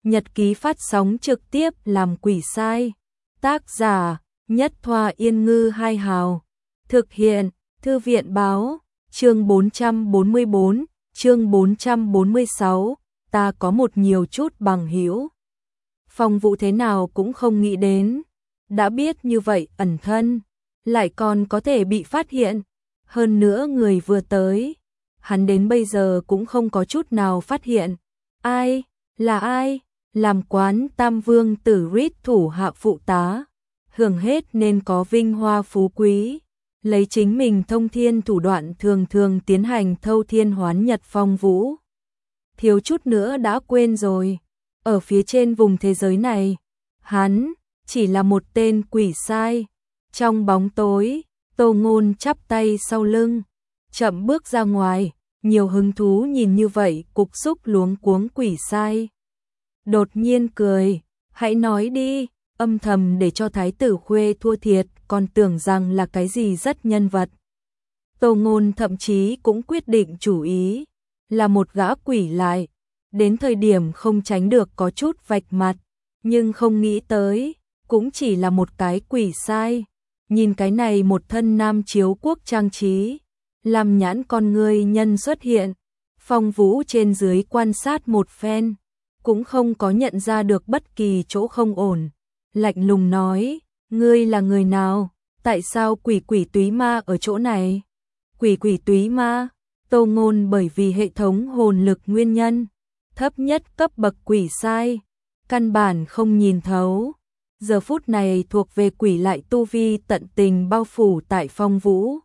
nhật ký phát sóng trực tiếp làm quỷ sai. Tác giả: Nhất Thoa Yên Ngư Hai Hào. Thực hiện: Thư viện báo. Chương 444, chương 446, ta có một nhiều chút bằng hữu. Phong Vũ thế nào cũng không nghĩ đến, đã biết như vậy ẩn thân, lại còn có thể bị phát hiện. Hơn nữa người vừa tới, hắn đến bây giờ cũng không có chút nào phát hiện. Ai? Là ai? Làm quán Tam Vương Tử Rít thủ hạ phụ tá, hưởng hết nên có vinh hoa phú quý, lấy chính mình thông thiên thủ đoạn thường thường tiến hành thâu thiên hoán nhật. Phong Vũ thiếu chút nữa đã quên rồi, ở phía trên vùng thế giới này, hắn chỉ là một tên quỷ sai. Trong bóng tối, Tô Ngôn chắp tay sau lưng, chậm bước ra ngoài, nhiều hứng thú nhìn như vậy cục xúc luống cuống quỷ sai. Đột nhiên cười, hãy nói đi, âm thầm để cho thái tử Khuê thua thiệt, còn tưởng rằng là cái gì rất nhân vật. Tô Ngôn thậm chí cũng quyết định chủ ý, là một gã quỷ lại, đến thời điểm không tránh được có chút vạch mặt, nhưng không nghĩ tới, cũng chỉ là một cái quỷ sai. Nhìn cái này một thân nam chiếu quốc trang trí, làm nhãn con người nhân xuất hiện, Phong Vũ trên dưới quan sát một phen, cũng không có nhận ra được bất kỳ chỗ không ổn. Lạnh lùng nói, ngươi là người nào? Tại sao quỷ quỷ túy ma ở chỗ này? Quỷ quỷ túy ma? Tô Ngôn bởi vì hệ thống hồn lực nguyên nhân, thấp nhất cấp bậc quỷ sai, căn bản không nhìn thấu. Giờ phút này thuộc về quỷ lại tu vi tận tình bao phủ tại Phong Vũ.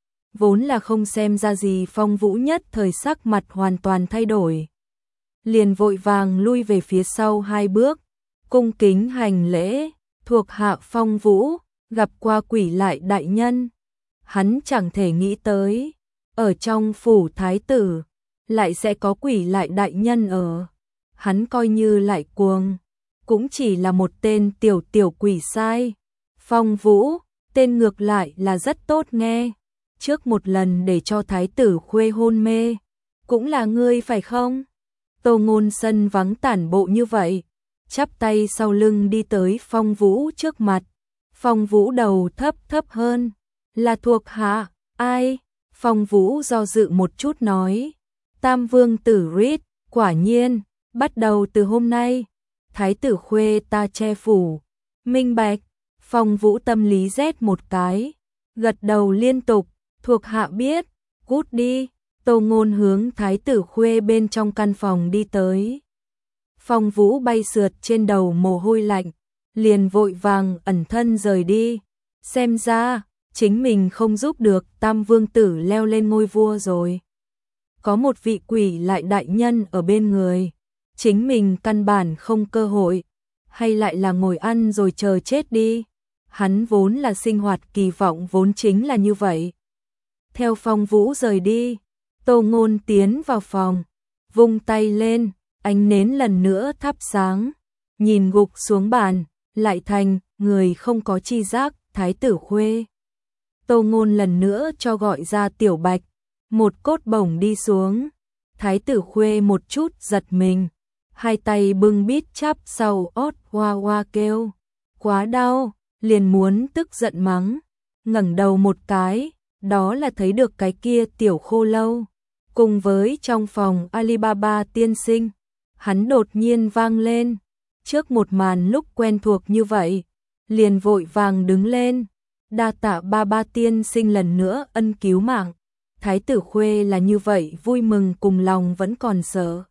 Vốn là không xem ra gì, Phong Vũ nhất thời sắc mặt hoàn toàn thay đổi. Liền vội vàng lui về phía sau 2 bước, cung kính hành lễ, thuộc hạ Phong Vũ, gặp qua quỷ lại đại nhân. Hắn chẳng thể nghĩ tới, ở trong phủ thái tử, lại sẽ có quỷ lại đại nhân ở. Hắn coi như lại cuồng, cũng chỉ là một tên tiểu quỷ sai. Phong Vũ, tên ngược lại là rất tốt nghe. Trước một lần để cho thái tử Khuê hôn mê, cũng là ngươi phải không? Tô Ngôn sân vắng tản bộ như vậy, chắp tay sau lưng đi tới Phong Vũ trước mặt. Phong Vũ đầu thấp hơn, là thuộc hạ. Ai? Phong Vũ do dự một chút nói, Tam Vương Tử Rít. Quả nhiên, bắt đầu từ hôm nay, thái tử Khuê ta che phủ. Minh bạch. Phong Vũ tâm lý rét một cái, gật đầu liên tục, thuộc hạ biết. Cút đi. Tô Ngôn hướng thái tử Khuê bên trong căn phòng đi tới. Phong Vũ bay sượt trên đầu mồ hôi lạnh, liền vội vàng ẩn thân rời đi. Xem ra, chính mình không giúp được Tam Vương Tử leo lên ngôi vua rồi. Có một vị quỷ lại đại nhân ở bên người, chính mình căn bản không cơ hội, hay lại là ngồi ăn rồi chờ chết đi. Hắn vốn là sinh hoạt kỳ vọng vốn chính là như vậy. Theo Phong Vũ rời đi, Tô Ngôn tiến vào phòng, vung tay lên, ánh nến lần nữa thắp sáng, nhìn gục xuống bàn, lại thành người không có chi giác, thái tử Khuê. Tô Ngôn lần nữa cho gọi ra Tiểu Bạch, một cốt bổng đi xuống. Thái tử Khuê một chút giật mình, hai tay bưng bít chắp sau ót, hoa hoa kêu, quá đau, liền muốn tức giận mắng, ngẩng đầu một cái, đó là thấy được cái kia Tiểu Khô Lâu, cùng với trong phòng Alibaba tiên sinh. Hắn đột nhiên vang lên, trước một màn lúc quen thuộc như vậy, liền vội vàng đứng lên, đa tạ ba ba tiên sinh lần nữa ân cứu mạng. Thái tử Khuê là như vậy vui mừng cùng lòng vẫn còn sợ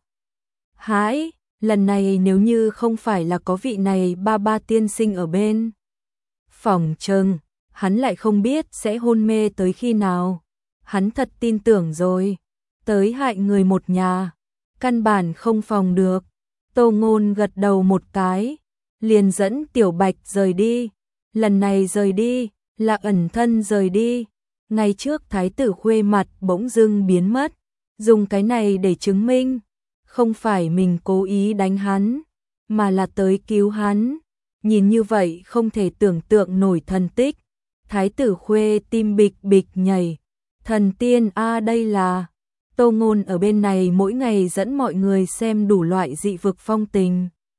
hãi, lần này nếu như không phải là có vị này ba ba tiên sinh ở bên, phỏng chừng hắn lại không biết sẽ hôn mê tới khi nào. Hắn thật tin tưởng rồi, tới hại người một nhà, căn bản không phòng được. Tô Ngôn gật đầu một cái, liền dẫn Tiểu Bạch rời đi. Lần này rời đi, là ẩn thân rời đi. Ngày trước thái tử Khuê mặt bỗng dưng biến mất, dùng cái này để chứng minh, không phải mình cố ý đánh hắn, mà là tới cứu hắn. Nhìn như vậy không thể tưởng tượng nổi thần tích. Thái tử Khuê tim bịch bịch nhảy, thần tiên a đây là. Tô Ngôn ở bên này mỗi ngày dẫn mọi người xem đủ loại dị vực phong tình.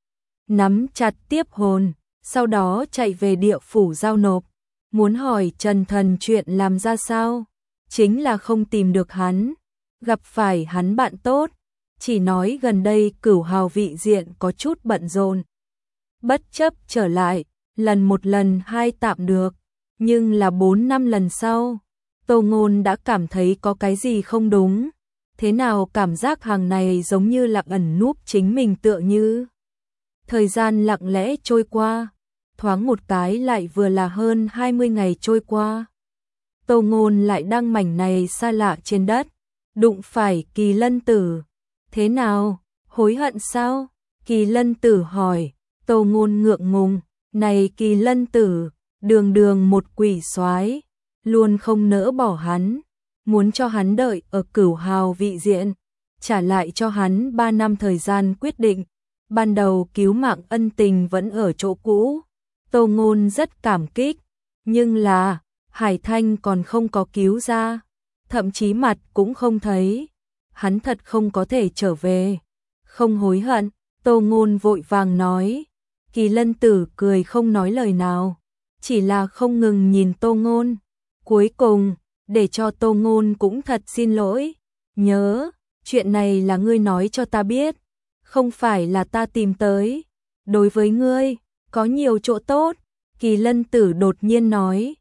nắm chặt tiếp hồn, sau đó chạy về địa phủ giao nộp. Muốn hỏi Trần Thần chuyện làm ra sao? Chính là không tìm được hắn, gặp phải hắn bạn tốt, chỉ nói gần đây Cửu Hào vị diện có chút bận rộn. Bất chấp trở lại, lần một lần hai tạm được, nhưng là 4-5 lần sau, Tô Ngôn đã cảm thấy có cái gì không đúng. Thế nào cảm giác hàng này giống như lặng ẩn núp chính mình tựa như. Thời gian lặng lẽ trôi qua, thoáng một cái lại vừa là hơn 20 ngày trôi qua. Tô Ngôn lại đang mảnh này xa lạ trên đất, đụng phải Kỳ Lân Tử. Thế nào, hối hận sao? Kỳ Lân Tử hỏi. Tô Ngôn ngượng ngùng, này Kỳ Lân Tử, đường đường một quỷ soái, luôn không nỡ bỏ hắn, muốn cho hắn đợi ở Cửu Hào vị diện, trả lại cho hắn 3 năm thời gian quyết định. Ban đầu cứu mạng ân tình vẫn ở chỗ cũ. Tô Ngôn rất cảm kích, nhưng là Hải Thanh còn không có cứu ra, thậm chí mặt cũng không thấy. Hắn thật không có thể trở về, không hối hận. Tô Ngôn vội vàng nói. Kỳ Lân Tử cười không nói lời nào, chỉ là không ngừng nhìn Tô Ngôn. Cuối cùng, để cho Tô Ngôn cũng thật xin lỗi. Nhớ, chuyện này là ngươi nói cho ta biết, không phải là ta tìm tới. Đối với ngươi, có nhiều chỗ tốt. Kỳ Lân Tử đột nhiên nói.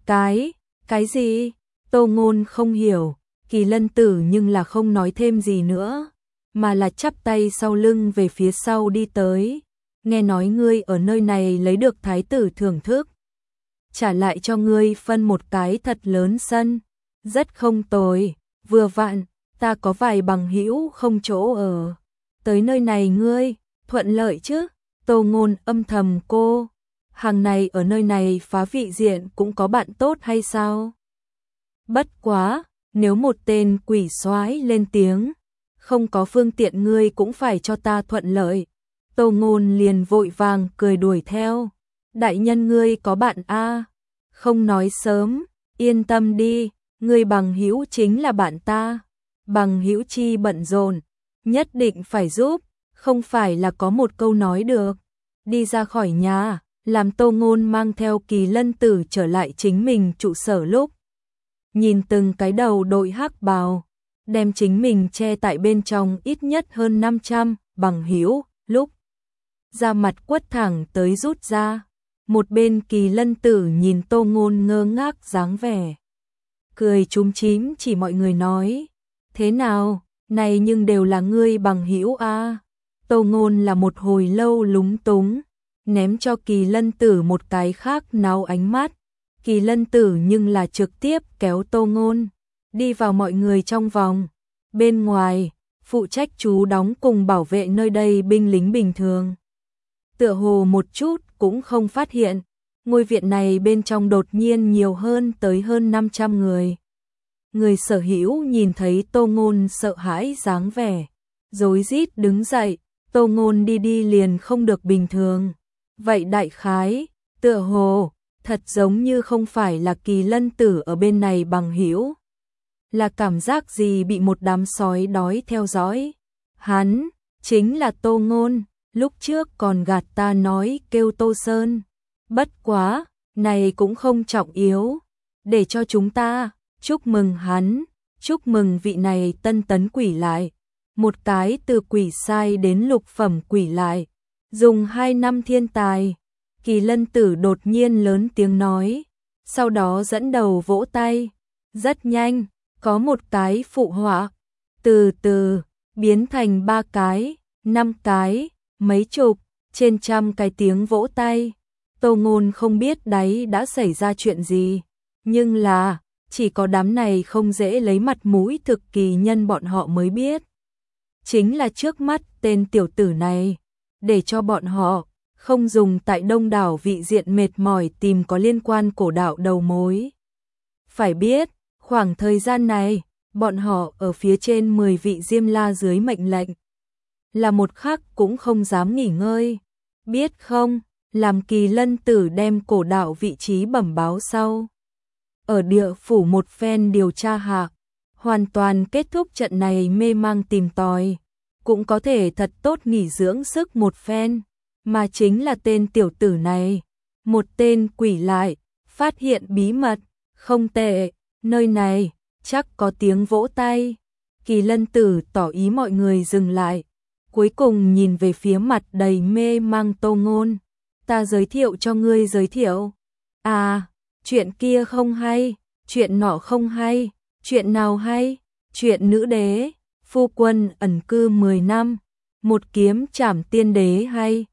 Cái gì? Tô Ngôn không hiểu. Kỳ Lân Tử nhưng là không nói thêm gì nữa, mà là chắp tay sau lưng về phía sau đi tới. Nghe nói ngươi ở nơi này lấy được thái tử thưởng thức, trả lại cho ngươi phân một cái thật lớn sân, rất không tồi. Vừa vặn, ta có vài bằng hữu không chỗ ở, tới nơi này ngươi thuận lợi chứ? Tô Ngôn âm thầm cô, hàng này ở nơi này phá vị diện cũng có bạn tốt hay sao? Bất quá, nếu một tên quỷ soái lên tiếng, không có phương tiện ngươi cũng phải cho ta thuận lợi. Tô Ngôn liền vội vàng cười đuổi theo. Đại nhân ngươi có bạn a? Không nói sớm, yên tâm đi, ngươi bằng hữu chính là bạn ta. Bằng hữu chi bận rộn, nhất định phải giúp, không phải là có một câu nói được. Đi ra khỏi nhà, làm Tô Ngôn mang theo Kỳ Lân Tử trở lại chính mình trụ sở lúc. Nhìn từng cái đầu đội hắc bào, đem chính mình che tại bên trong ít nhất hơn 500 bằng hữu, lúc ra mặt quất thẳng tới rút ra. Một bên Kỳ Lân Tử nhìn Tô Ngôn ngơ ngác dáng vẻ, cười chúm chím chỉ mọi người nói. Thế nào, này nhưng đều là ngươi bằng hữu a. Tô Ngôn là một hồi lâu lúng túng, ném cho Kỳ Lân Tử một cái khác náo ánh mắt. Kỳ Lân Tử nhưng là trực tiếp kéo Tô Ngôn đi vào mọi người trong vòng. Bên ngoài, phụ trách chú đóng cùng bảo vệ nơi đây binh lính bình thường, tựa hồ một chút cũng không phát hiện ngôi viện này bên trong đột nhiên nhiều hơn tới hơn 500 người. Người sở hữu nhìn thấy Tô Ngôn sợ hãi dáng vẻ, rối rít đứng dậy. Tô Ngôn đi liền không được bình thường. Vậy đại khái, tựa hồ thật giống như không phải là Kỳ Lân Tử ở bên này bằng hữu, là cảm giác gì bị một đám sói đói theo dõi. Hắn chính là Tô Ngôn, lúc trước còn gạt ta nói kêu Tô Sơn. Bất quá, này cũng không trọng yếu, để cho chúng ta chúc mừng hắn, chúc mừng vị này tân tấn quỷ lại, một cái từ quỷ sai đến lục phẩm quỷ lại, dùng 2 năm thiên tài. Kỳ Lân Tử đột nhiên lớn tiếng nói, sau đó dẫn đầu vỗ tay. Rất nhanh, có một cái phụ họa, từ từ biến thành 3 cái, 5 cái, mấy chục, trên trăm cái tiếng vỗ tay. Tô Ngôn không biết đấy đã xảy ra chuyện gì, nhưng là chỉ có đám này không dễ lấy mặt mũi thực kỳ nhân bọn họ mới biết. Chính là trước mắt tên tiểu tử này, để cho bọn họ không dùng tại đông đảo vị diện mệt mỏi tìm có liên quan cổ đạo đầu mối. Phải biết, khoảng thời gian này, bọn họ ở phía trên 10 vị Diêm La dưới mệnh lệnh, là một khắc cũng không dám nghỉ ngơi. Biết không, làm Kỳ Lân Tử đem cổ đạo vị trí bẩm báo sau, ở địa phủ một phen điều tra hạ, hoàn toàn kết thúc trận này mê mang tìm tòi, cũng có thể thật tốt nghỉ dưỡng sức một phen. mà chính là tên tiểu tử này. Một tên quỷ lại, phát hiện bí mật, không tệ, nơi này, chắc có tiếng vỗ tay. Kỳ Lân Tử tỏ ý mọi người dừng lại, cuối cùng nhìn về phía mặt đầy mê mang Tô Ngôn. Ta giới thiệu cho ngươi giới thiệu. À, chuyện kia không hay, chuyện nọ không hay, chuyện nào hay, chuyện nữ đế, phu quân ẩn cư 10 năm, một kiếm trảm tiên đế hay.